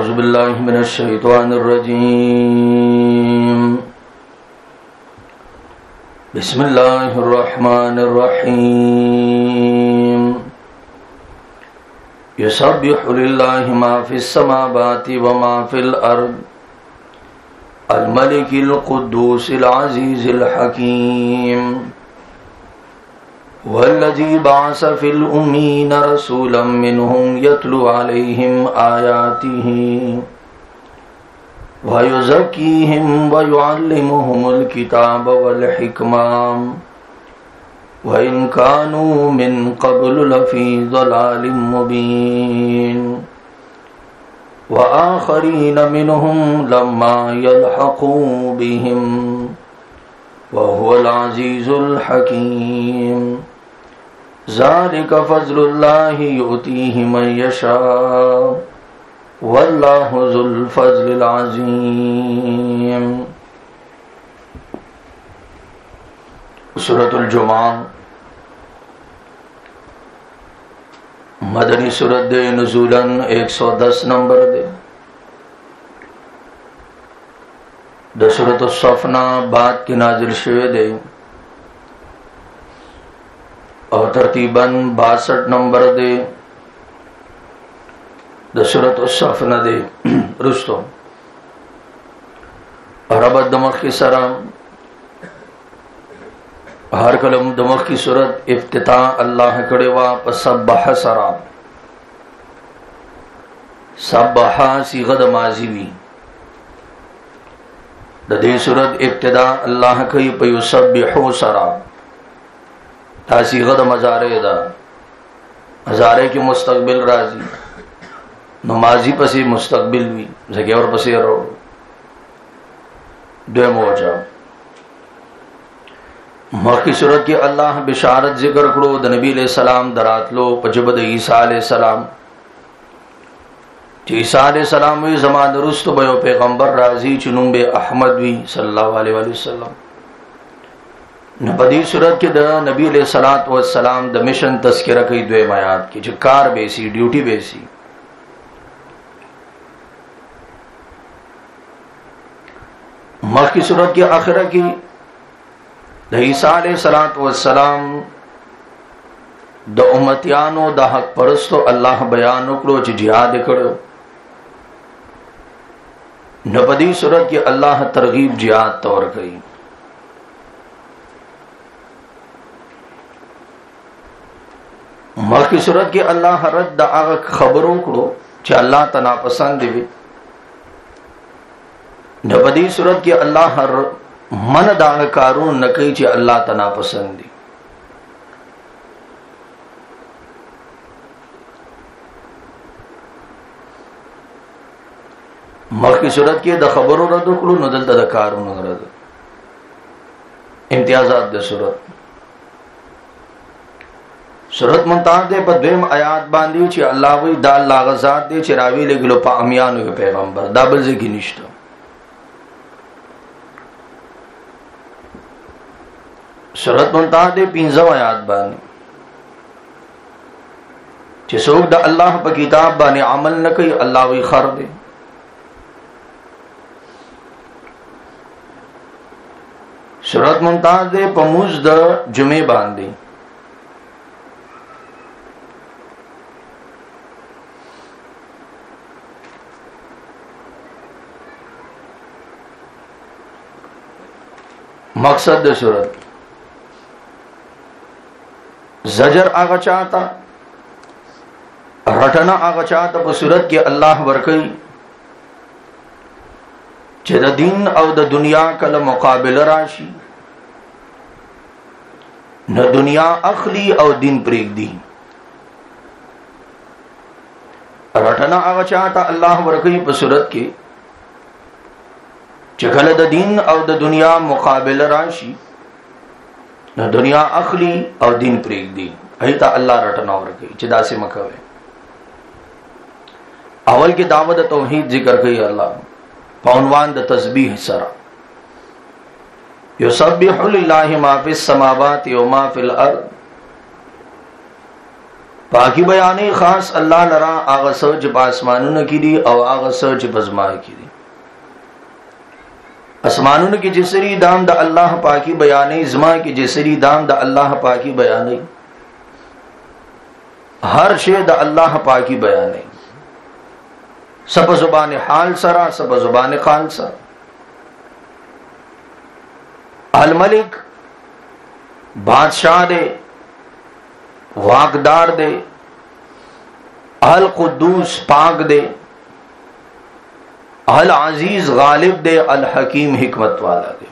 औज़ु बिल्लाहि मिनश शैतानिर रजीम। बिस्मिल्लाहिर रहमानिर रहीम। युसब्बिहु लिल्लाहि मा फिस समावाति व मा फिल अर्द अल मलिकिल कुद्दूसिल अज़ीज़िल हकीम। वल्लज़ी बअस फिल उम्मीयीन रसूलन मिनहुम यतलू अलैहिम आयातिही व युज़क्कीहिम व युअल्लिमुहुमुल किताब वल हिकमा व इन कानू मिन क़ब्लु लफ़ी ज़लालिम मुबीन व आख़रीन मिनहुम लम्मा यल्हक़ू बिहिम व हुवल अज़ीज़ुल हकीम। ज़ालिका फ़ज़्लुल्लाहि युअतीहि मन यशा वल्लाहु ज़ुल फ़ज़्लिल अज़ीम। सूरतुल जुमा मदनी सूरत दे नुज़ूलन 110 नंबर दे। द सूरतुल सफ़ना बाद की नाज़िल शुवे दे और तरतीबन 62 नंबर दे। द सूरतुल सफ़ना दे रुस्तो अरब दमख की सराम हर कलम दमख की सूरत इफ्तिता अल्लाह कड़ेवा पसब्बह सरा सब्बहा सीगद माजीवी दे सूरत इब्तिदा अल्लाह कई पयुसब्बिहु सरा तासीगद मजारे दा मजारे की मुस्तकबिल राजी नमाजी पसी मुस्तकबिल भी जगह और पसी रो दो मोजा मक्की सूरत की अल्लाह बिशारत जिक्र करो द नबी अलैहि सलाम दरातलो पजबद ईसा अलैहि सलाम ईसा अलैहि सलाम वी ज़मान दुरुस्त बयो पैगंबर राजी चुनुम्बे अहमद वी सल्लल्लाहु अलैहि वसल्लम नबदी सूरत के द नबी अलैहि सलात व सलाम द मिशन तस्किरा कई द्वे आयात की जो कार बेसी ड्यूटी बेसी मक्की सूरत की आखिरा की द ईसा अलैहि सलात व सलाम द उम्मतियानो द हक परस्तो अल्लाह बयान उकड़ो जिहाद करो नबदी सूरत की अल्लाह तरगीब जिहाद तौर कई। मक्की सूरत की अल्लाह रद्द आग खबरों को चे अल्लाह तना पसंद भी नबदी सूरत की अल्लाह मन दाग कारून न कई चे अल्लाह तना पसंदी। मक्की सूरत की द खबरों रद्द करो नदल द कारून रद्द इम्तियाजात द सूरत मुमताज दे बद्वेम आयात बांधी चे अल्लाह वही दाल लागजात दे चे रावी ले गिलो पामियान के पैगंबर दाबल से गिनिष्ट सूरत मुमताज दे 15 आयात बांधी चे सोग द अल्लाह पर किताब बाने अमल न कई अल्लाह वही खर दे। सूरत मुमताज दे पमुज द जुमे बांधी मकसद दे सूरत जजर आगा चाहता रटना आगा चाहता पर सूरत के अल्लाह वरकई चे द दीन और द दुनिया कल मुकाबिल राशि न दुनिया अखली और दिन प्रेग दी रटना आगा चाहता अल्लाह वरकई पर सूरत के चखल द दीन और द दुनिया मुकाबिल राशि न दुनिया अखली और दिन प्रेग दी अहिता अल्लाह रटना और गई चिदा से मकवे अवल की दावत तौहीद जिक्र कई अल्लाह पौनवान द तस्बीह सरा युसब्बिहु लिल्लाहि मा फिस समावाति व मा फिल अर्द پاکی بیانې خاص الله لرا هغه څه چې په اسمانونو کې دي او هغه څه چې په ځمکه کې دي. اسمانونو کې جسری دام د الله پاکی بیانې، ځمکه کې جسری دام د الله پاکی بیانې، هر شی د الله پاکی بیانې، سب زبان حال سرا سب زبان قال سرا. الملک بادشاہ دے، واقدار دے، القدوس پاک دے، العزیز غالب دے، الحکیم حکمت والا دے.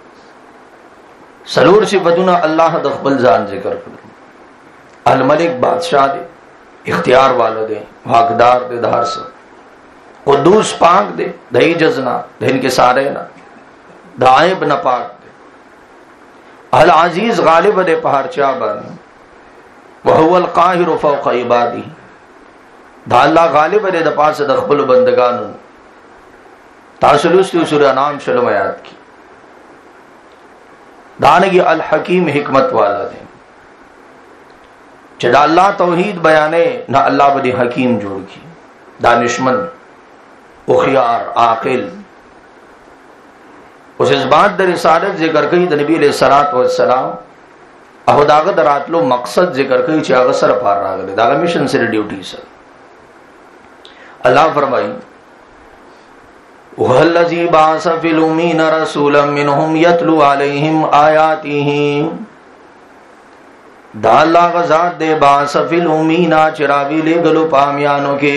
سلور صفتنا اللہ د خپل ځان ذکر کړو. الملک بادشاہ دے، اختیار والا دے، واقدار دے، دھار سر. قدوس پاک دے، دہی جزنا دہن کے سارے نا دائب نہ پاک دے. العزیز غالب دے پہاڑ چابانی، وهو القاهر فوق عباده. دا اللہ غالب دے د پاس د خپل بندگانو. تاسلوستی سورہ انعام شلم آیات کی. دانگی الحکیم حکمت والا دے. چدا اللہ توحید بیانے نہ اللہ بدی حکیم جوڑ کی، دانشمند، اخیار، عاقل. اس بات در رسالت ذکر کئی د نبی علیہ الصلوۃ والسلام او داغه دراتلو مقصد ذکر کئی چې هغه سره پار راغلی، داغه میشن سره ډیوټي سره. الله فرمایي وَالَّذِي بَعَثَ فِي الْأُمِّيِّينَ رَسُولًا مِّنْهُمْ يَتْلُو عَلَيْهِمْ آيَاتِهِ. دا اللہ غزاد دے باعث فی الأمِّيِّينَ چراوی لے گلو پامیانوں کے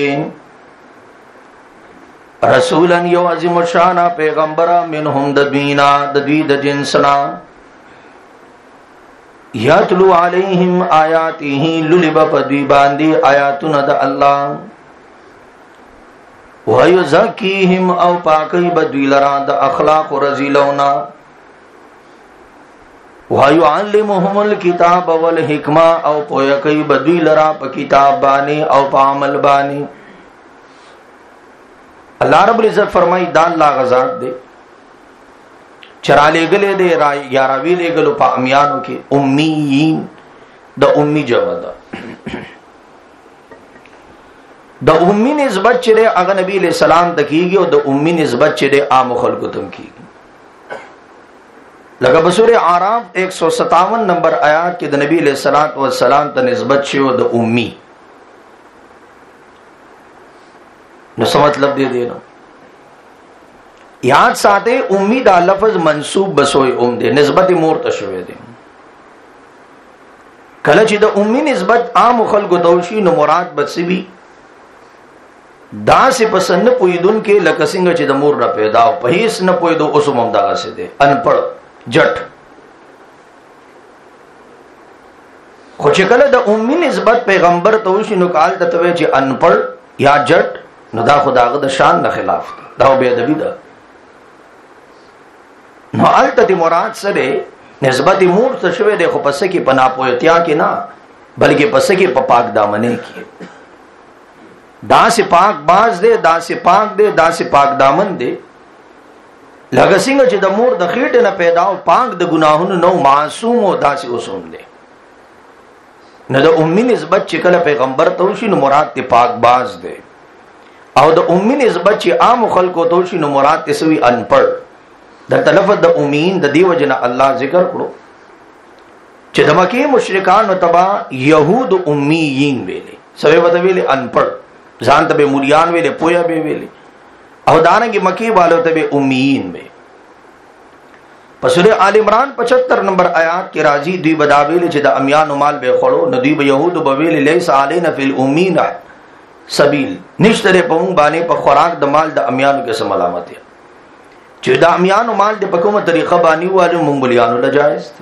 رسولاً یو عظیم الشانہ پیغمبرہ منہم ددوینا ددوی د جنسنا یتلو علیہم آیاتہ للب پدوی باندی آیاتنا دا اللہ وَيُزَكِّيهِمْ او پاکی بدوی لرا دا اخلاق و رزیلونا وَيُعَلِّمُهُمُ الْكِتَابَ وَالْحِكْمَةَ او پویکی بدوی لرا پا کتاب بانی او پا عمل بانی. اللہ رب العزت فرمائی دا اللہ غزات دے چرا لے گلے دے یا راوی لے گلو پا امیانو کے امیین دا امی جمع دا دا امی نسبت چرے اگا نبی علیہ السلام تکیگی اور دا امی نسبت چرے عام خلقتم کیگی. لگا بسور اعراف 157 نمبر آیات کے دا نبی علیہ السلام تا نسبت چرے دا امی نسو مطلب دے دینا یاد ساتے امی دا لفظ منصوب بسوئی دے نسبت مور تشوے دے. کلچ دا امی نسبت عام خلق توشی نو مراد بسوی دا سے پسند پویدن کے لکسنگ چی دا مور را پیداو پہیس نہ پویدو اسم امداغ سے دے انپڑ جٹ. خوچکل دا امی نسبت پیغمبر توشی نو کال تتوے چی انپڑ یا جٹ نو دا خدا غد شان نہ خلاف دا بے ادبی دا. نو التتی مراد سرے نسبت مور تشوے دے خو پسے کی پنا پویتیا کی نا بلکہ پسے کی پاک دامنے کی. دا سے پاک باز دے، دا سے پاک دے، دا سے پاک دامن دے. لگا سنگ چی دا مور دا خیٹ نہ پیداو پاک دا گناہن نو معصوم و دا سے اسوم دے. نو دا امی نسبت چکل پیغمبر توشی نو مراد تی پاک باز دے او دا امی نسبت چی عام خلقو توشی نو مراد تی سوی انپڑ. دا تلفت دا امین دا دیو جنا اللہ ذکر کرو چی دا مکی مشرکان و تبا یہود امیین ویلے سوی بتا ویلے انپڑ زان تبے مولیان ویلے پویا بے ویلے او دانگی مکی والو تبے امیین بے. پسورِ آل عمران 75 نمبر آیات کے راضی دوی بدا ویلے چی دا امیان و مال بے خورو ندوی با یہود با ویلے لیس آلینا فی الامین سبیل نشترے پاون بانے پا خوراک دا مال دا امیانو کے سملامت ہے چی دا امیانو مال دے پکوم طریقہ بانی والے منگبلیانو لجائز تھے.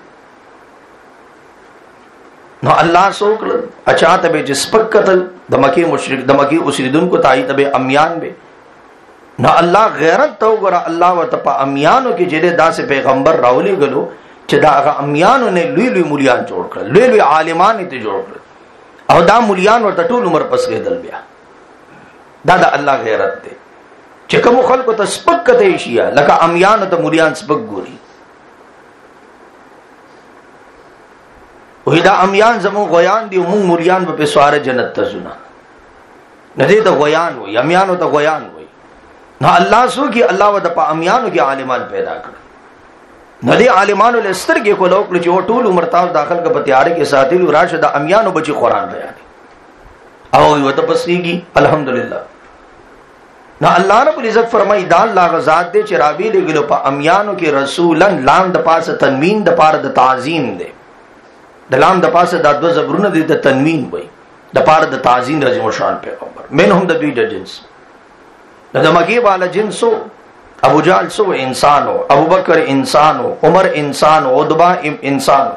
نو اللہ سوک لن اچھا تبے جس پک قتل دمکی مشرک دمکی اسردن کو تائی تبے امیان بے. نو اللہ غیرت تو گرا اللہ و تپا امیانو کی جدے دا سے پیغمبر راولے گلو چی دا اگا امیانو نے لوی لوی ملیان جوڑ کر لوی لوی عالمان تے جوڑ کر او دا ملیان و تطول عمر پس گئے دل بیا. دا دا اللہ غیرت دے چکم خلق تا سپک کتے اشیا لکا امیان تا ملیان سپک گوری. وی دا امیان زمون غیان دی مونږ مریان په سوار جنت ته زونه نه دې ته غیان وي امیانو ته غیان وي نو الله سو کی الله و د امیانو کې عالمان پیدا کړ نه دې عالمانو لستر کې کو لوک چې ټول عمر تاسو داخل کا پتیار کې ساتلو راشد امیانو بچي قران بیان او یو ته پسېږي الحمدلله نو الله رب العزت فرمایي دا الله غزاد دې چې رابي لګلو په امیانو کې رسولن لام د پاسه تنوین د پاره د تعظیم دې د لام د پاسه د دو زبرونه دې د تنوین وي د پاره د تعظیم رضی شان پیغمبر منهم د دوی د جنس د مکی والا جنسو ابو جال سو انسانو ابو بکر انسانو عمر انسانو عتبہ انسانو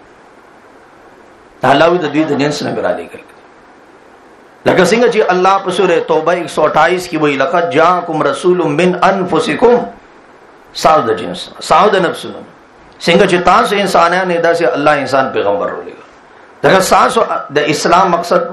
الله د دوی د جنس نه برالي کوي لکه څنګه چې الله په سورې توبه 128 کې وایي لقد جاءکم رسول من انفسکم ساو د جنس ساو د نفسونو څنګه چې تاسو انسانان نه داسې الله انسان پیغمبر ولېږي دا تاسو د اسلام مقصد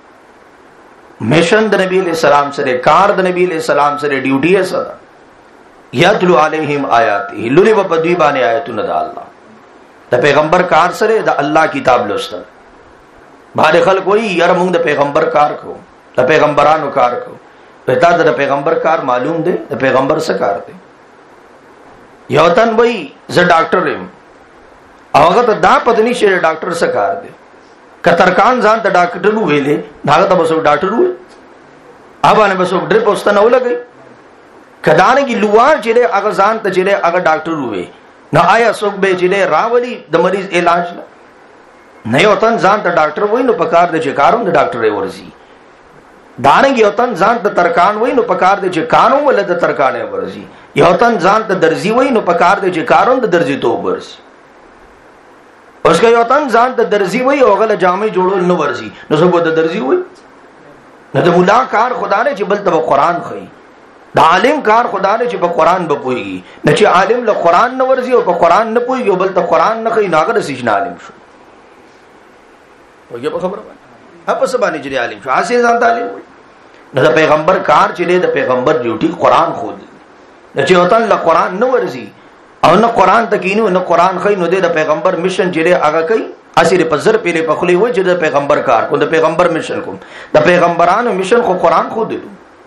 میشن د نبی علیہ السلام سره کار د نبی علیہ السلام سره ډیوټي سره یتلو علیہم آیاته لولي په دوی باندې آیاتونه د الله د پیغمبر کار سره د الله کتاب لوستل باندې خلک وایي یار موږ د پیغمبر کار کو د پیغمبرانو کار کو پتا د پیغمبر کار معلوم دی د پیغمبر څه کار دی یو تن وایي زه ډاکټر یم هغه ته دا پدني چې ډاکټر څه کار دی کترکان ځان ته ډاکټر ویلې هغه ته بس ډاکټر وې اوبانه بس ډریپ واستنه ولګي کدانه کی لوار چې هغه ځان ته چې هغه ډاکټر وې نه آیا څوک به چې راولي د مریض علاج نه یو تن ځان ته ډاکټر وای نو پکار د چې کاروم د ډاکټر ورزي دانګ یو تن ځان ته ترکان وای نو پکار د چې کاروم ول د ترکانې ورزي یو تن ځان ته درزي وای نو پکار د چې کاروم د درزي تو ورزي اوس که یو تن ځان ته درزي وای او غل جامې جوړول نو ورزي نو څه د درزي وای نه د مولا کار خدا نه چې بل ته قرآن خي د عالم کار خدا نه چې په قرآن به پويږي نه چې عالم له قرآن نه ورزي او په قرآن نه پويږي بل ته قرآن نه خي ناګه د سيشن عالم شو وګه په خبره باندې اپ سبا نه چې عالم شو حاصل ځان تعلیم وي نو د پیغمبر کار چې د پیغمبر ډیوټي قرآن خو دی نه چې وطن له قرآن نه ورزي او نه قرآن تکینو نه قرآن خي نو د پیغمبر مشن چې هغه کوي اسیر په زر پیله په خلی و چې د پیغمبر کار کو د پیغمبر مشن کو د پیغمبرانو مشن خو قرآن خو دی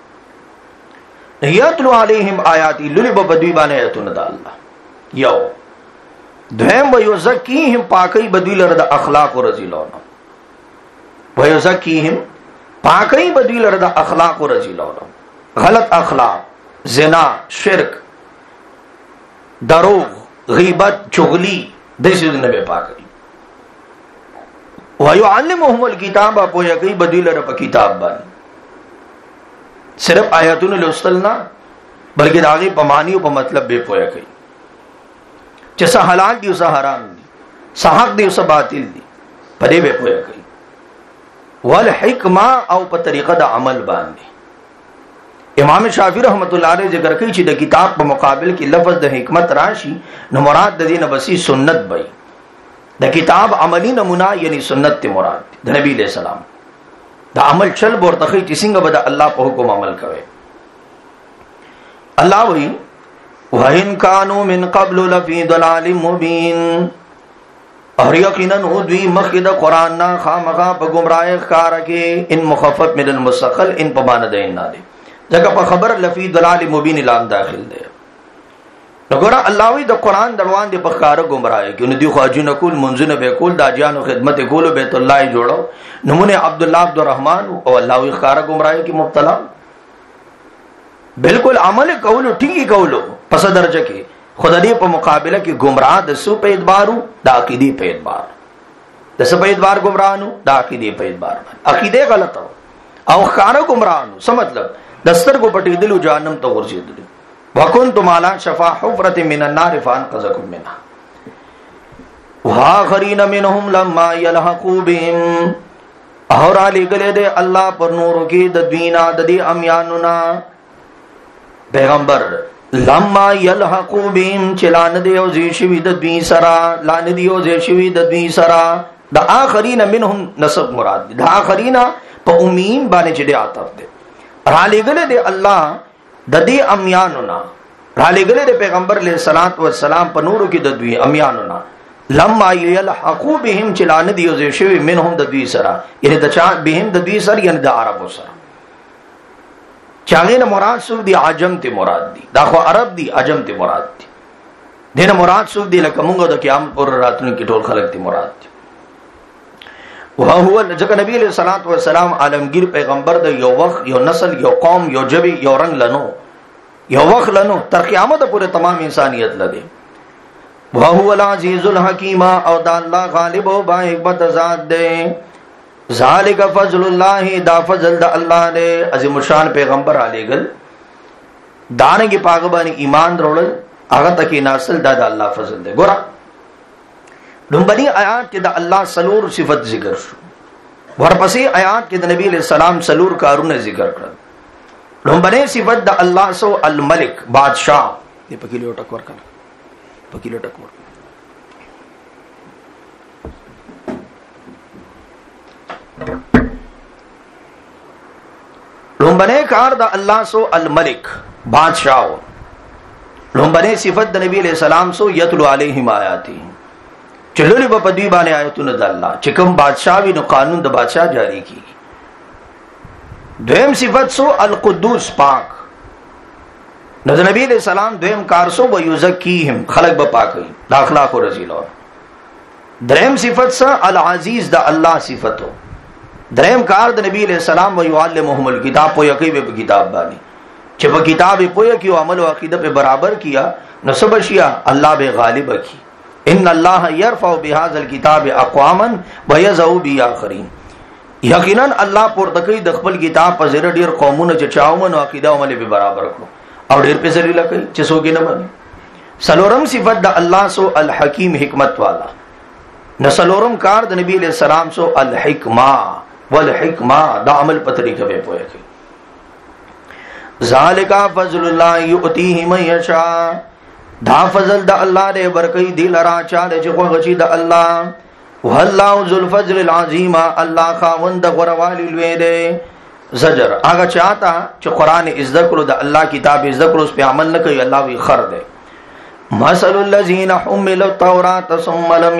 یتلو علیہم آیاتی للی بدوی باندې آیاتونه د الله یو دویم و یزکیهم پاکی بدوی لره د اخلاق او رذیلونه و یزکیهم پاکی بدوی لره د اخلاق او رذیلونه غلط اخلاق زنا شرک دروغ غیبت چغلی دې څه نه به پاکی و یعلمهم الکتاب په یقین بدوی لره په کتاب باندې صرف آیاتونه لوستل نه بلکې داغه په معنی او په مطلب به پوهه کوي چې څه حلال دي او څه حرام دي څه حق دي او څه باطل دي په دې به پوهه کوي والحکمه او په طریقه د عمل باندې امام شافعی رحمت الله علیه ذکر کوي چې د کتاب په مقابل کې لفظ د حکمت راشي نو مراد د دین بسی سنت وي د کتاب عملی نمونه یعنی سنت ته مراد د نبی علیہ السلام دا عمل چل بورتخی چې څنګه به د الله په حکم عمل کوي الله وی وَإِن كَانُوا مِن قَبْلُ لَفِي ضَلَالٍ مُبِينٍ اور یقینا دوی مخکې د قران نه خامخا په گمراهی ښکار کې ان مخفف من المستقل ان په باندې دی نه دی ځکه په خبر لفی ضلال مبین اعلان داخل دی وګوره الله وی د قران دروان دی په ښکار گمراهی کې نو دی خواجونه کول منځونه به کول د اجانو خدمت کول بیت الله جوړو نمونه عبد الله عبدالرحمن او الله وی ښکار گمراهی کې مبتلا بالکل عمل کولو ټینګي کولو پس درجه کې خدای په مقابله کې گمراه د سو په اعتبارو د عقیدی په اعتبار د سو په اعتبار گمراهانو د عقیدی په اعتبار عقیده غلطه او ښکار گمراهانو څه مطلب دستر کو پټیدلو جهنم ته ورسېدل وکنتم علی شفا حفرة من النار فانقذکم منها وآخرین منهم لما يلحقوا بهم اور علی گلے دے اللہ پر نورو کی د دوینا د دی امیانونا پیغمبر لما يلحقوا بهم چلان دی او زیشوی د دوی سرا لان دی او زیشوی د دوی سرا د آخرین منهم نسب مراد د آخرین په امین باندې چې دی عطف دی علی گلے دے اللہ د دې امیانونا را لګلې د پیغمبر علیہ الصلوۃ والسلام په نورو کې د دوی امیانونا لما يلحقوا بهم چلان دی او شوی منهم د دوی سره یعنی د چا بهم د دوی سره یعنی د عربو سره چاغین مراد سو دی عجم ته مراد دی دا خو عرب دی عجم ته مراد دی دینه مراد سو دی لکه مونږ د قیامت پر راتونو کې ټول خلق ته مراد دی وهو ځکه نبی علیہ الصلوۃ والسلام عالمگیر پیغمبر د یو وخت یو نسل یو قوم یو جبی یو رنگ لنو یو وخت لنو تر قیامت پورې تمام انسانیت لګي وهو العزیز الحکیم او دا الله غالب او با حکمت ذات دے ذالک فضل الله دا فضل د الله دے عظیم الشان پیغمبر علی گل دانګي پاغبانی ایمان درول هغه تکي ناسل دا د الله فضل دے ګور دمبنی آیات کې د الله سلور صفت ذکر شو ورپسې آیات کې د نبی علیہ السلام سلور کارونه ذکر کړل دمبنی صفت د الله سو الملک بادشاہ دې پکې له ټکور کړه پکیلو ټکور لومبنے کار دا اللہ سو الملک بادشاہ لومبنے صفت دا نبی علیہ السلام سو یتلو علیہم آیاتی چلولی با پدوی بانے آیتون دا اللہ چکم بادشاہ بھی نو قانون دا بادشاہ جاری کی دویم صفت سو القدوس پاک نو نبی علیہ السلام دویم کار سو و یزکیہم خلق با پاکی دا اخلاق و رزیل اور درہم صفت سا العزیز دا اللہ صفتو درہم کار دا نبی علیہ السلام و یعلمہم الکتاب پویا کئی بے کتاب بانی چھے با کتاب پویا کی و عمل و عقیدہ پہ برابر کیا نصب شیا اللہ بے غالب کی ان اللہ یرفع بہذا الکتاب اقواما و یزعو بی آخرین یقیناً اللہ پورتکی دخبل کتاب پر زیر دیر قومون چچاؤمن و عقیدہ و عمل پہ برابر کرو اور ډیر په ذلیل کوي چې څوک نه مانی سلورم صفت د الله سو الحکیم حکمت والا نو سلورم کار د نبی علیہ السلام سو الحکما والحکما دا عمل په طریقه به پوهه کوي ذالک فضل الله یؤتیه من یشاء دا فضل د الله دې ورکړي دی لرا چاله چې خو غچي د الله والله ذو الفضل العظیم الله خاوند غروالی لوی دی زجر آگا چاہتا چھ قرآن ازدکرو دا اللہ کتاب ازدکرو اس پہ عمل نہ کوئی اللہ بھی خر دے مثل الذین حملوا التوراۃ ثم لم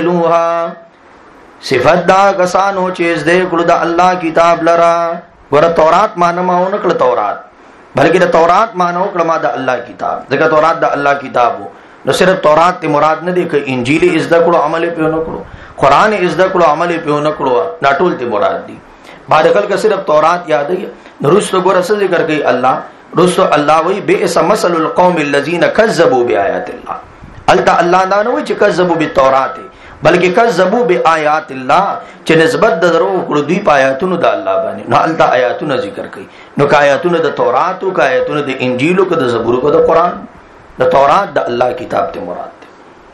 يحملوها صفت دا کسانو چھ ازدکرو دا اللہ کتاب لرا گورا تورات مانما اونکل تورات بلکہ دا تورات مانا اکڑما دا اللہ کتاب دیکھا تورات دا اللہ کتاب ہو نو صرف تورات تی مراد نہ دیکھا انجیل ازدکرو عمل پہ نکڑو قرآن ازدکرو عمل پہ نکڑو ناٹول تی مراد دی بعد خل کا صرف تورات یاد ہے رسل گور اصل ذکر گئی اللہ رسل اللہ وی بئس مثل القوم الذین کذبوا بآیات اللہ التا اللہ دا نہ وی چې کذبوا بالتورات بلکہ کذبوا بآیات اللہ چې نسبت د درو کړو دی پایاتونو د الله باندې نو التا آیاتونو ذکر کړي نو کایاتونو د تورات او کایاتونو د انجیل او د زبور او د قران د تورات د الله کتاب ته مراد ده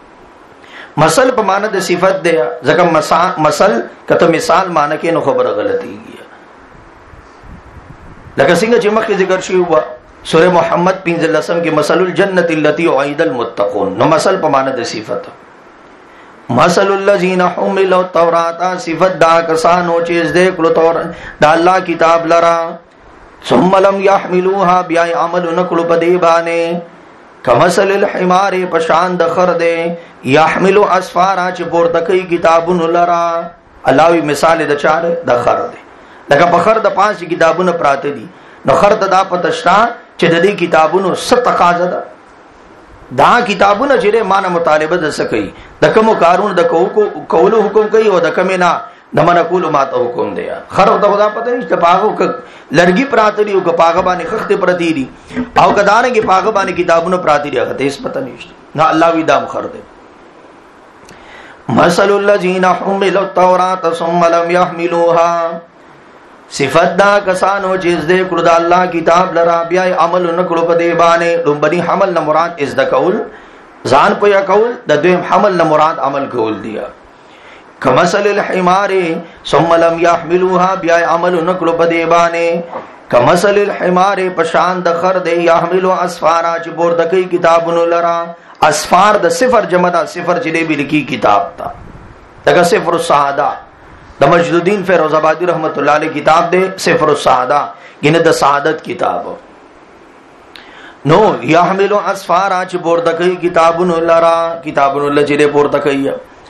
مثل په معنی د صفت ده ځکه مثل کته مثال معنی کې نو خبره غلطی گیا لکه څنګه چې مخکې ذکر شوی و سورہ محمد 15 کې مثل الجنت التي وعد المتقون نو مثل په معنی د صفت مثل الذين حملوا التوراۃ صفت دا کسانو چې دې کړو تورات دا الله کتاب لرا ثم لم يحملوها بیا عمل نکړو په دی باندې کمثل الحمار پشان د خر دے یحمل اسفارا چې پورته کوي کتابونو لرا الله وی مثال د چار د خر دے لکه په خر د 5 کتابونو پراته دي نو خر ته دا پتشتا چې د دې کتابونو ست تقاضا ده دا کتابونه چې معنی مطالبه د سکی د کوم کارون د کولو حکم کوي او د کمینا د من کول ماته حکم دی خر ته خدا پته نشته پاغو لړګي پراته دي او پاغه باندې خخته پرتی دي او کدانګي پاغه باندې کتابونه پراته دي هغه هیڅ پته نشته نه الله وی دام خر دی مثل الذين حملوا التوراۃ ثم لم يحملوها صفت دا کسانو چې دې کړه د الله کتاب لرا بیا عمل نکړو په دی باندې لومبني حمل نه مراد از د کول ځان په یا کول د دویم حمل نه مراد عمل کول دی کمثل الحمار ثم لم يحملوها بیا عمل نکړو په دی باندې کمثل الحمار پشان د خر دی يحملوا اسفارا چې بور د کوي کتابونو لرا اسفار د صفر جمع دا صفر چې دی لکی کتاب تا دغه صفر السعاده د مجد الدین فیروز آبادی رحمت اللہ علیہ کتاب دے صفر السعادہ یعنی د سعادت کتاب نو یحملو اسفارا چ پورته کوي کتابونو لرا کتابونو لچره پورته کوي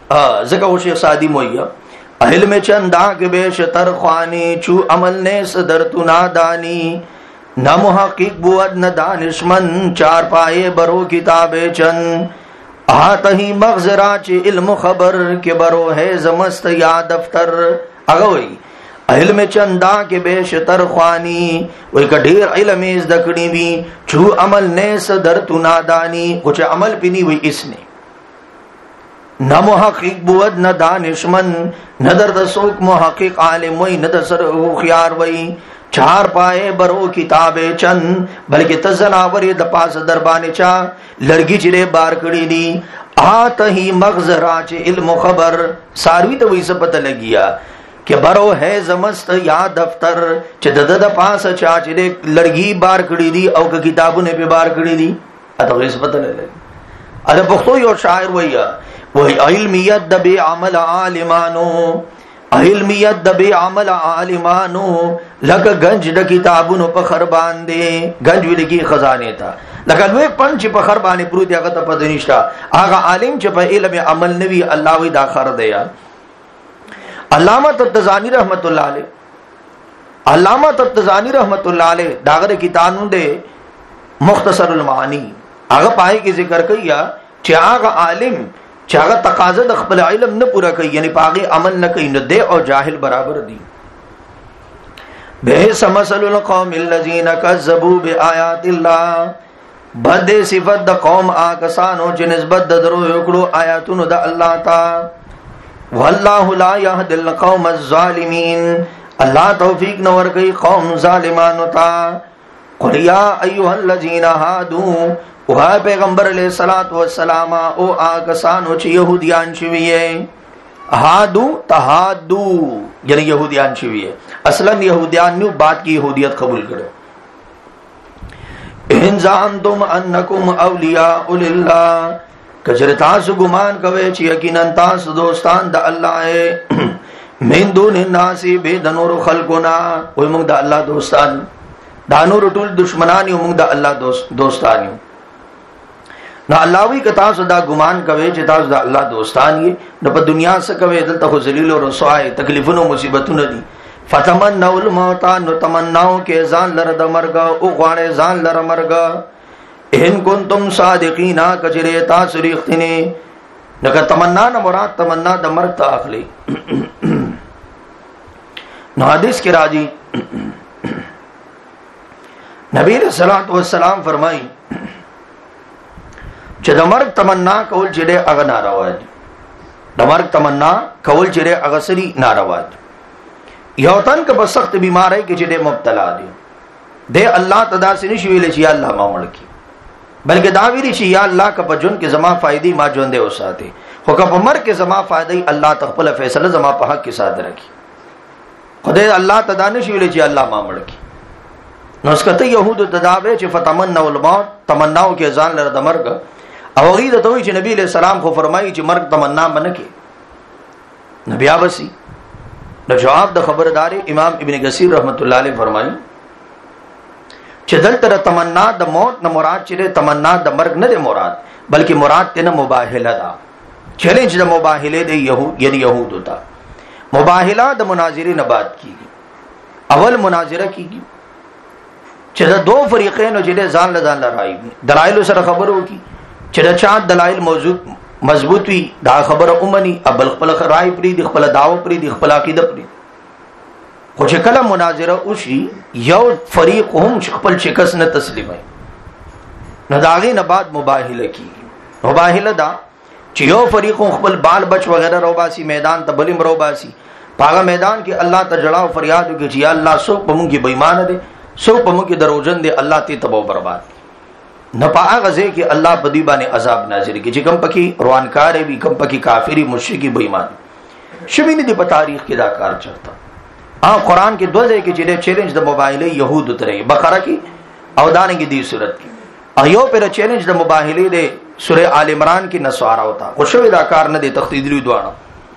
زکا وہ شیخ سعدی مویا علم چندا کے بیش ترخوانی چو عمل نے صدر تو نادانی نہ محقق بود نہ دانشمند چار پائے برو کتاب چند آتا ہی مغزرا چی علم خبر کے برو ہے زمست یا دفتر اگوئی علم چندا کے بیش ترخوانی وہی کا ڈھیر علم از دکڑی بھی چو عمل نے صدر تو نادانی کچھ عمل پینی ہوئی اس نے نہ محقق بود نہ دانشمند نہ در دسوک محقق عالم وئی نہ دسر خیار وئی چار پائے برو کتاب چند بلکہ تزناوری دپاس دربان چا لڑگی چرے بار کڑی دی آتا ہی مغز راچ علم خبر ساروی تو وہی سے پتہ لگیا کہ برو ہے زمست یا دفتر چہ دد پاس چا چرے لڑگی بار کڑی دی او کہ کتابوں نے پہ بار کڑی دی اتو وہی سے پتہ لگیا ارے پختو یو شاعر وہی علمیت دبی عمل عالمانو علمیت دبی عمل عالمانو لگ گنج د کتابونو پخر باندے گنج وی لگی خزانے تا لکه لوی پنچ پخر باندې پروت هغه ته پد نشتا هغه عالم چې په علم عمل نوی الله وی دا خر دیا علامہ تبتزانی رحمت اللہ علیہ علامہ تبتزانی رحمت اللہ علیہ داغره کتابوں دے مختصر المعانی هغه پای کی ذکر کیا چې هغه عالم چې هغه تقاضا د خپل علم نه پورا کوي یعنی پاغي عمل نه کوي نو دې او جاهل برابر دي بئس مثل القوم الذين كذبوا بآيات الله بد صفت د قوم آکسانو چې نسبت د درو وکړو آیاتونو د الله تا والله لا يهدي القوم الظالمين الله توفیق نور کوي قوم ظالمانو تا قل یا ایها الذين هادوا وہ پیغمبر علیہ الصلوۃ والسلام او آکسانو چې یهودیان شویه هادو تهادو یعنی یهودیان شویه اصلا یهودیان نو بعد کی یهودیت قبول کړو ان زعمتم انکم اولیاء لله کجر تاسو ګمان کوي چې یقینا تاسو دوستان د الله من دون الناس به د نور خلقنا او موږ د الله دوستان دا نور ټول دشمنان یو موږ د الله دوستان یو نو الله وی که تاسو دا ګمان کوي چې تاسو د الله دوستان یې نو په دنیا څخه کوي دلته خو ذلیل او رسوای تکلیفونو مصیبتونه دي فتمنوا الموت نو تمناو کې ځان لره د مرګ او غواړي ځان لره مرګ ان کنتم صادقین کجره تاسو ریښتینی نو که تمنا نه مراد تمنا د مرګ ته اخلي نو حدیث کې راځي نبی صلی الله علیه وسلم فرمایي چې د مرګ تمنا کول چې هغه ناروا دي د مرګ تمنا کول چې هغه سری ناروا دي یو تن که په سخت بیماری کې چې مبتلا دي د الله تدا سي نشي ویل چې یا الله ما مړ کی بلکې دا ویل چې یا الله که په جون کې زما فائدې ما ژوند دې وساتي خو که په مرګ کې زما فائدې الله تخپل فیصله زما په حق کې صادره کی خدای الله تدا نشي ویل چې الله ما مړ کی نو اسکته يهود تداوی چې فتمنوا الموت تمناو کې ځان لره د مرګ او غیر ته وی چې نبی علیہ السلام خو فرمایي چې مرګ تمنا باندې کې نبی ابسی نو جواب د خبرداري امام ابن کثیر رحمت الله علیه فرمایي چې دلته تمنا د موت نه مراد چې تمنا د مرګ نه دی مراد بلکې مراد ته نه مباهله ده چیلنج د مباهله دی يهود یعنی يهود ہوتا مباهله د مناظره نه بعد کیږي اول مناظره کیږي چې د دو فریقین چې ځان له ځان لړای دلایل سره خبرو کی چې دا چا دلایل مضبوط وي دا خبره اومني ابل خپل رائے پری د خپل داو پری د خپل عقیده پری خو چې کله مناظره وشي یو فریق هم خپل شکست نه تسلیمای نو داغه نه بعد مباهله کیږي مباهله دا چې یو فریق خپل بال بچ وغیرہ روباسي میدان ته بلیم روباسي پاغه میدان کې الله ته جړاو فریاد وکړي چې یا الله سو په مونږ کې بېمانه دي سو په مونږ کې دروژن دي الله ته تباہ برباد نه پاغه غزه کې الله په دی باندې عذاب نازل کی چې کم پکې روانکار وي کم پکې کافری مشرکی بېمان شوی نه دی په تاریخ کې دا کار چلتا قرآن کې دوه ځای کې چې چیلنج د موبایل يهود ترې بقره کې او دانګي دی صورت کې ایو پر چیلنج د مباهله دی سورہ آل عمران کې نسوارا ہوتا خو شوی دا کار نه دی تخدید لري دوانه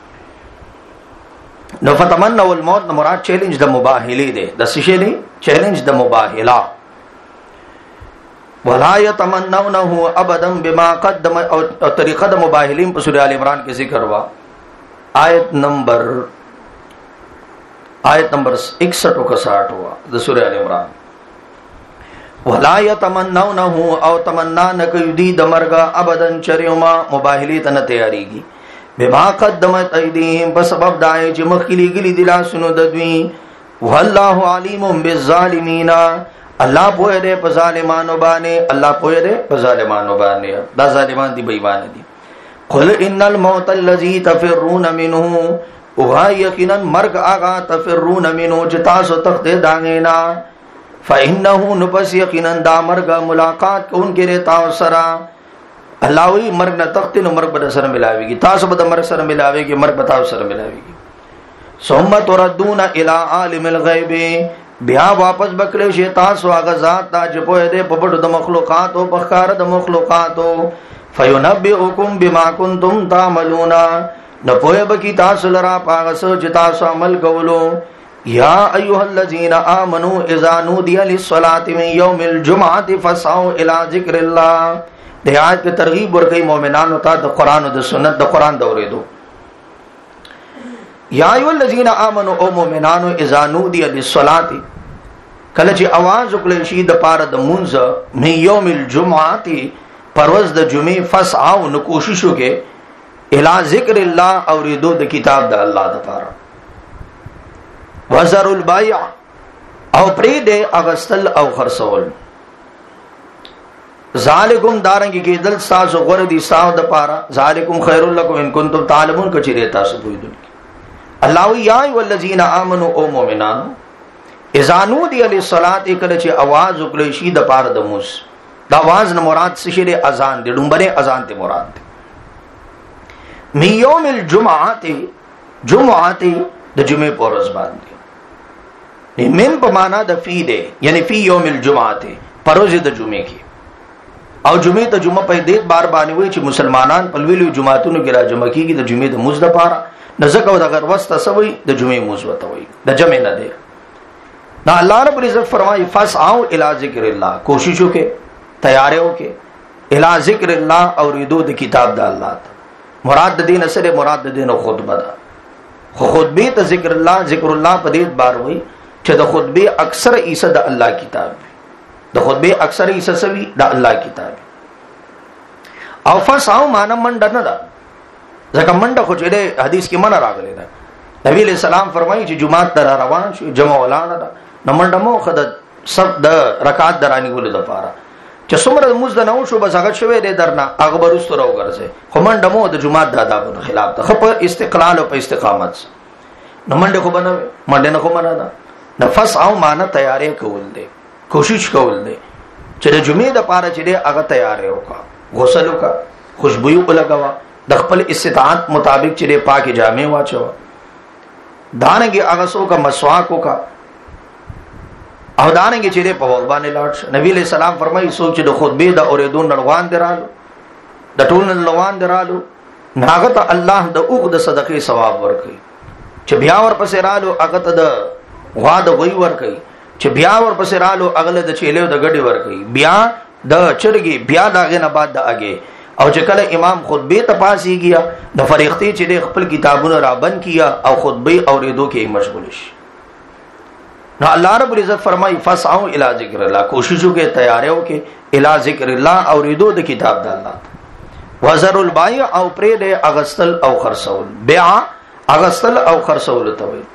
نو فتمنوا الموت مراد چیلنج د مباهله دی د سشي نه چیلنج د مباهله ولا يتمنونه ابدا بما قدم او طریقه د مباهلین په سورہ آل عمران کې ذکر وا आयत नंबर 61 का 60 हुआ सूरह आल इमरान। वला यतमन्नौनहु औ तमन्ना न कयुदी दमरगा अबदन चरियुमा मुबाहिली तन तैयारी की बिमा कद्दमत ऐदीहिम बसबब दाए ज मखिली गिली दिला सुनो ददवी वल्लाहु अलीमुम बिज़ालिमीना अल्लाह पोए दे प जालिमानो बाने अल्लाह पोए दे प जालिमानो बाने दा जालिमान दी बेईमान दी। कुल इन्नल मौत अल्लज़ी तफिरून मिनहु वा यकीनन मर्ग आगा तफिरून मिनहु जतासो तख्ते दांगेना फ़इन्नहु नुपस यकीनन दा मर्ग मुलाकात को उनके रेता सरा अल्लाह वही मर्ग न तख्ते न मर्ग बद सर मिलावेगी तासो बद मर्ग सर मिलावेगी मर्ग बताओ सर मिलावेगी। सुम्मा तुरद्दून इला आलिमिल गैबी बिया वापस बकरे शैतान स्वागजात ता जपोए दे पबड़ द मखलूकात ओ बखकार द मखलूकात ओ फयुनब्बिउकुम बिमा कुंतुम तामलूना न पोए बकी तासलरा पागस जितास अमल कवलो। या अय्युहल्लज़ीना आमनू इज़ा नूदिया लिस्सलाति मिन यौमिल जुमअति फसऔ इला ज़िक्रिल्लाह। दे आज के तरगीब और कई मोमिनान होता द कुरान द सुन्नत द कुरान दौरे दो। या अय्युहल्लज़ीना आमनू ओ मोमिनानो इज़ा नूदिया लिस्सलाति कल जी आवाज उकलेशी द पार द मुंज मिन यौमिल जुमअति परवज द जुमे फसऔ न कोशिशो के इला ज़िक्रिल्लाह और दो द किताब द अल्लाह द पारा वज़रुल बाया औ प्रीदे अगस्तल औ खरसौल ज़ालिकुम दारंगी के दल सासो गरदी साव द पारा ज़ालिकुम खैरुल लकुम इन कुंतुम तालिमून कचिरे तासो बुइदुन। अल्लाह या अय्युहल्लज़ीना आमनू ओ मोमिनानो इज़ा नूदिया लिस्सलाति कलचे आवाज उकलेशी द पार द मुस द आवाज न मुराद सिशिरे अजान दे डुंबरे अजान ते मुराद दे मिन यौमिल जुमअति द जुमे पोरस बाद दे मिन बमाना द फी दे यानी फी यौमिल जुमअति परोज द जुमे की और जुमे त जुमा पे देत बार बानी हुई छि मुसलमानान पलविलु जुमातुन गिरा जुमा की द जुमे द मुज द पारा नजक व अगर वस्त सवई द जुमे मुज वत हुई द जमे न दे ना अल्लाह रब्बुल इज्जत फरमाई फसऔ इला ज़िक्रिल्लाह कोशिशों के तैयारे हो के इला ज़िक्रिल्लाह और द किताब द अल्लाह मुराद द दिन असरे मुराद द दिन खुतबा दा खुतबे त ज़िक्रुल्लाह पदेत बार हुई च द खुतबे अक्सर ईसा द अल्लाह किताब द खुतबे अक्सर ईसा सवी द अल्लाह किताब औ फसऔ माना मंड न दा जका मंड को चेदे हदीस की मना रागले दा नबी अलैहि सलाम फरमाई च जुमात दर रवान श जमा वलाना दा न मंड मो खद सब द रकात दरानी गुल द पारा च सुमर मुज द नौ शो बसगत शवे दे दरना अकबर उस तरह कर से मंड मो द जुमात द अदा को खिलाफ त खप इस्तिqलाल और इस्तिकामत न मंड को बनावे मंड न को मना दा न फसऔ माना तैयारी कौल दे कोशिश कौल दे चले जुमे द पारा चले अगर तैयार हो का गुसल का खुशबू लगावा दखपल इस्तिताअत मुताबिक चले पाक जामे वाचो दानेंगे अगसों का मसवाकों का अवदानेंगे चले पवबाने लाट नबी अलैहि सलाम फरमाई सोच द खुतबे द और दो नड़वान दरालो द टूल नड़वान दरालो नागत अल्लाह द उग द सदक़े सवाब वर्कई च ब्यावर पसेरालो अगत द वाद वही वर्कई च ब्यावर पसेरालो अगले द चेले द गडी वर्कई ब्या द चरगी ब्या दागे न बाद द आगे और जकल इमाम खुतबे तपासी गया द फरिख्ते चले खपल किताबुन राबन किया और खुतबे और दो के मशगुलिश ना अल्लाह रब्बुल इज्जत फरमाई फसऔ इला ज़िक्रिल्लाह कोशिशों के तैयारे हो के इला ज़िक्रिल्लाह और दो द किताब द अल्लाह वज़रुल बाय औ प्रेदे अगस्तल औ खरसौल बिया अगस्तल औ खरसौल तवे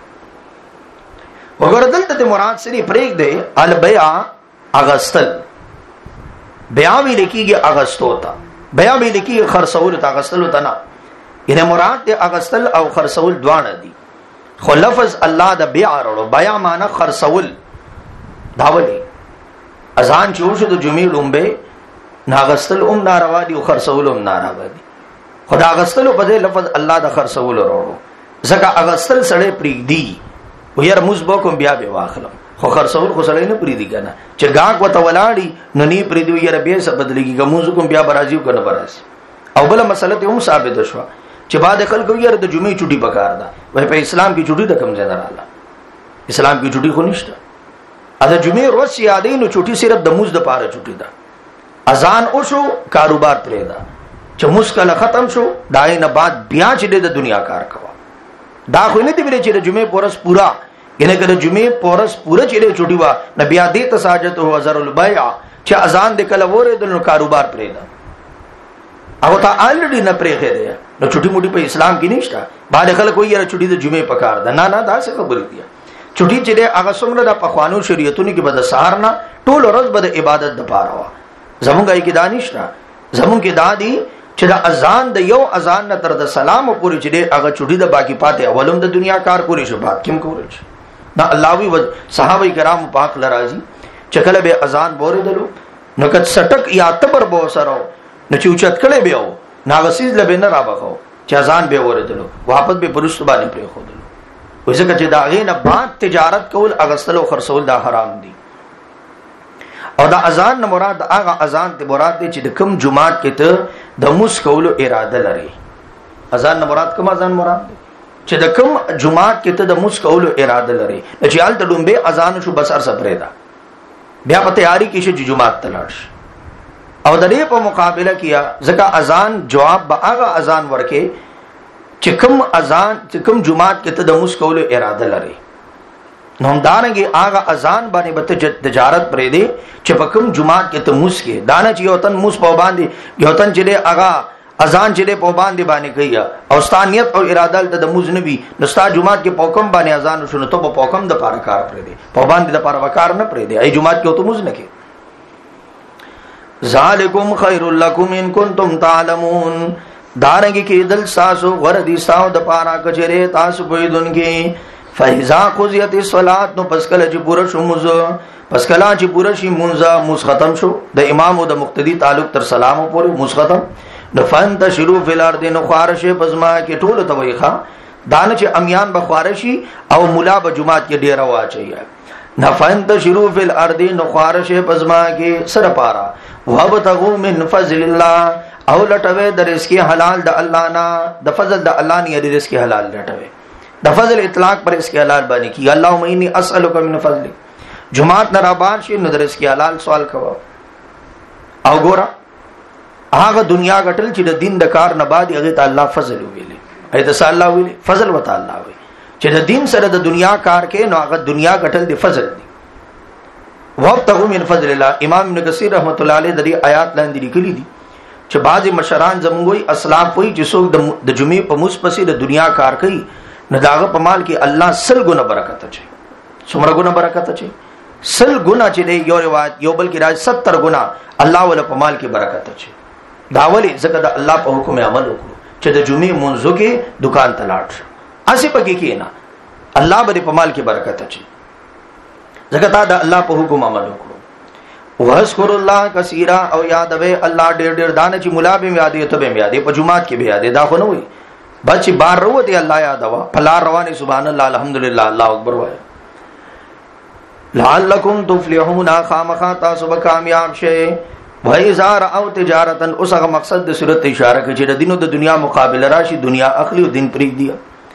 वगर दल ते मुराद से प्रेग दे अल बिया अगस्तल बिया भी लिखी गया अगस्त होता बया भी लिखी खरसौल अगस्तल होता ना इन्हें मुराद दे अगस्तल और खरसौल द्वाना दी खो लफ्ज अल्लाह द बिया रोड़ो बया माना खरसौल धावली अजान चोश तो जुमील उम्बे ना अगस्तल नारवा दी खरसौल नारवा दी खुदा अगस्तल बदे लफ्ज अल्लाह द खरसौल रोड़ो जका अगस्तल सड़े प्री दी वो यार मुजबो को बिया बेवाखलम खो खरसौल को सड़े न प्रीति करना चे गाक व तवलाड़ी ननी प्रीति यार बे सब बदलेगी गमुज को बिया बराजीव करना बरास अव्वल मसला ते हम साबित हुआ चे बाद कल को यार द जुमे छुट्टी पकार दा वह पे इस्लाम की छुट्टी द कम ज्यादा आला इस्लाम की छुट्टी को निष्ठा अदा जुमे रोज से आदे नु छुट्टी सिर्फ द मुज द पार छुट्टी दा अजान ओशो कारोबार प्रेदा चे मुस्कल खत्म शो दाए न बाद बिया चे दे द दुनिया कार कवा دا خو نه دی ویل چې د جمعې پورس پورا ینه کله جمعې پورس پورا چې چټي وا نبی عادی تساجت هو ازر البيع چې اذان د کله وره د کاروبار پرې دا او تا الریډي نه پرې خې دی نو چټي موټي په اسلام کې نشته باندې خلک کوئی یاره چټي د جمعې پکار ده نه دا څه خبره دی چټي چې هغه څومره د پخوانو شریعتونو کې بد سهار نه ټول ورځ بد عبادت د پاره وا زمونږه کې دانشته زمونږ کې دادی چې د اذان د یو اذان نه تر د سلام پورې چې هغه چټي د باقی پاتې اولم د دنیا کار پورې شو بات کوم کول شي دا الله وی صحابه کرام پاک لراضي چکله به اذان بوره دلو نو کټ سټک یا تبر بو سره نو چې چت کړي به او ناغسیز لبه نه را بخو چې اذان به وره دلو واپس به پرست باندې پرې خو دلو وځکه چې دا غینه بعد تجارت کول اغسل او خرڅول دا حرام دي او دا اذان نه مراد هغه اذان ته مراد دي چې د کوم جمعات کې ته د موس کولو اراده لري اذان نه مراد کوم اذان مراد دي چې د کوم جمعات کې ته د موس کولو اراده لري چې حال ته ډومبه اذان شو بس ار سپره دا بیا په تیاری کې چې جمعات تلاش او د دې په مقابله کیا ځکه اذان جواب به هغه اذان ورکه چې کوم اذان چې کوم جمعات کې ته د موس کولو اراده لري نو دانګي هغه اذان باندې به تجارت پرې دی چې په کوم جمعات کې ته موس کې دانه چې یو تن موس په باندې یو تن چې هغه اذان چې په باندې باندې کوي او ستانیت او اراده ته د موز نبی نو ستا جمعات کې پوکم باندې اذان شونه ته په پوکم د پاره کار پرې دی په باندې د پاره وکار نه پرې دی ای جمعات کې ته موز نه کې ذالکم خیر لکم ان کنتم تعلمون دارنګي کې دل ساسو وردی ساو د پاره کچره تاسو پویدونکي فاذا قضیت الصلاه نو پس کله چې پوره شو موز پس کله چې پوره شي موز ختم شو د امام او د مقتدی تعلق تر سلام پورې موز ختم نفنت شروع فی الارض نو خارشه پزما کې ټول تویخه دانه چې امیان بخوارشی او مولا به جمعات کې ډیر واچي نفنت شروع فی الارض نو خارشه پزما کې سره پارا وابتغوا من فضل الله او لټوي د رزق حلال د الله نه د فضل د الله نه د رزق حلال لټوي د فضل اطلاق پر رزق حلال باندې کی اللهم انی اسالک من فضلک جمعات نه را بار شي نو د رزق حلال سوال کوه او ګوره هغه دنیا غټل چې د دین د کار نه بعد هغه ته الله فضل ویلي ایت الله ویلي فضل وته الله وی چې د دین سره د دنیا کار کې نو هغه دنیا غټل دی فضل دی وابتغوا من فضل الله امام ابن کثیر رحمت الله علیه د دې آیات لاندې لیکلي دي چې بعض مشران زموږ اسلام کوئی چې څوک د جمعې په مصپسې د دنیا کار کوي نو داغه په مال کې الله سل ګونه برکت اچي څومره ګونه برکت اچي سل ګونه چې یو روایت یو بل کې راځي 70 ګونه الله ول په مال کې برکت اچي داولي زکه د الله په حکم عمل وکړو چې د جمعې منځو کې دکان ته لاړ شي اسی پکې کې نه الله به په مال کې برکت اچي زکه تا د الله په حکم عمل وکړو واذکر الله کثیرا او یادوي الله ډېر ډېر دانه چې مولا به یادې ته به یادې په جمعات کې به یادې دا خو نه وي بچي بار وروته الله یادوا فلار رواني سبحان الله الحمدلله الله اکبر وای لعلکم تفلحون خامخا تاسو به کامیاب شئ وَإِذَا رَأَوْا تِجَارَةً اوسغه مقصد د صورت اشاره کوي چې د دینو د دنیا مقابله راشي دنیا اخلي او دین پریک دی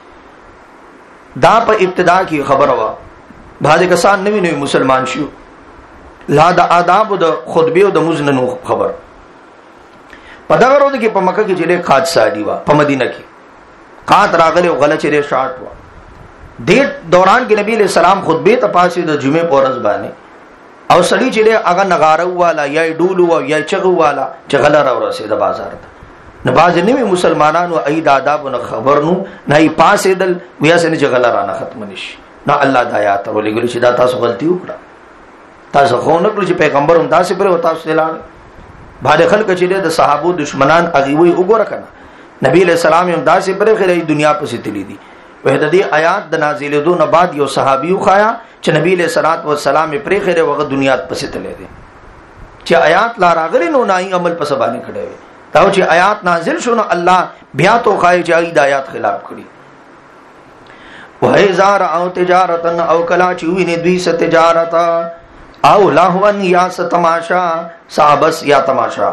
دا په ابتدا کې خبره وا بعض کسان نوی نوی مسلمان شو لا د آداب او د خطبه او د مزننو خبر په دغه ورځ کې په مکه کې چې له حادثه دی وا په مدینه کې قات راغله او غلط چره شاټ وا د دوران کې نبی له سلام خطبه ته پاسې د جمعې په ورځ باندې او سړی چې هغه نغاره والا یا ډولو او یا چغو والا چغلا را ورسې د بازار ته نه باز نیمه مسلمانانو اید آداب نو خبرنو نه یې پاسې دل بیا سن چغلا را نه ختم نشي نه الله د آیات ولګل چې دا تاسو غلطي وکړه تاسو خو نه کړی چې پیغمبر هم تاسو پر وتا تاسو لاله باندې خلک چې د صحابو دشمنان اغي وي وګوره کنه نبی له سلام هم تاسو پر خیره دنیا پسې تللی دي وه د دې آیات د نازلېدو نه بعد یو صحابي خایا چې نبی له صلوات و سلام پرې خیره وغه دنیا پسې تللی دي چې آیات لا راغلي نو نه عمل پس باندې کړي وي دا چې آیات نازل شونه الله بیا تو خای چې د آیات خلاف کړي وَإِذَا رَأَوْا تِجَارَةً أَوْ كَلَا چوینه دوی ست تجارت او لهوان یا ستماشا صابس یا تماشا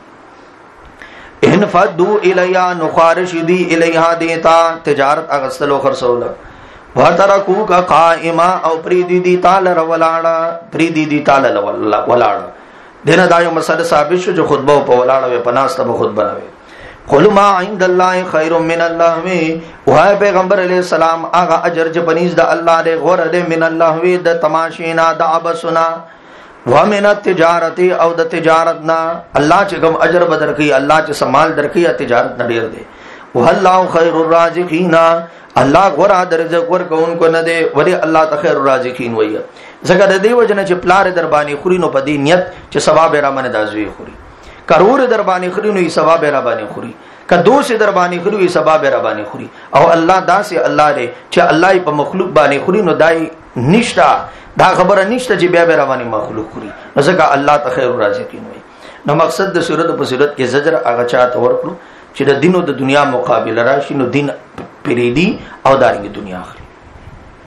انفدوا الیا نخارش دی الیها دیتا تجارت اغسلو خرسول وترکو کا قائما او پریدی دی تال ولاړه پریدی دی تال ولاړه دنه دایو مسله ثابت شو چې خطبه په ولاړه په ناس ته خطبه نه قل ما عند الله خیر من اللهو وای پیغمبر علیہ السلام آغا اجر چې پنیز د الله دې غوړه دې من اللهو د تماشینا د عبسنا ومن التجارت او د تجارت نا الله چې کوم اجر بدر کوي الله چې سمال درکې تجارت نډیر دی والله خیر الرازقین الله غورا درزق ورکوونکو نه دی ولی الله ته خیر الرازقین وایي زګر د دیو جن چې پلار در باندې خوري نو په دې نیت چې ثواب را باندې دازوي خوري کرور در باندې خوري نو ثواب را باندې خوري کدو سے در باندې خوري ثواب را باندې خوري او الله داسې الله دی چې الله په مخلوق باندې خوري نو دای نشتا دا خبره نشته چې بیا به رواني مخلوق خوري ځکه الله ته خیر الرازقین وایي نو مقصد د صورت په صورت کې زجر هغه چاته ورکړو چې د دین او د دنیا مقابله راشي نو دین پریدي او دارنګ دنیا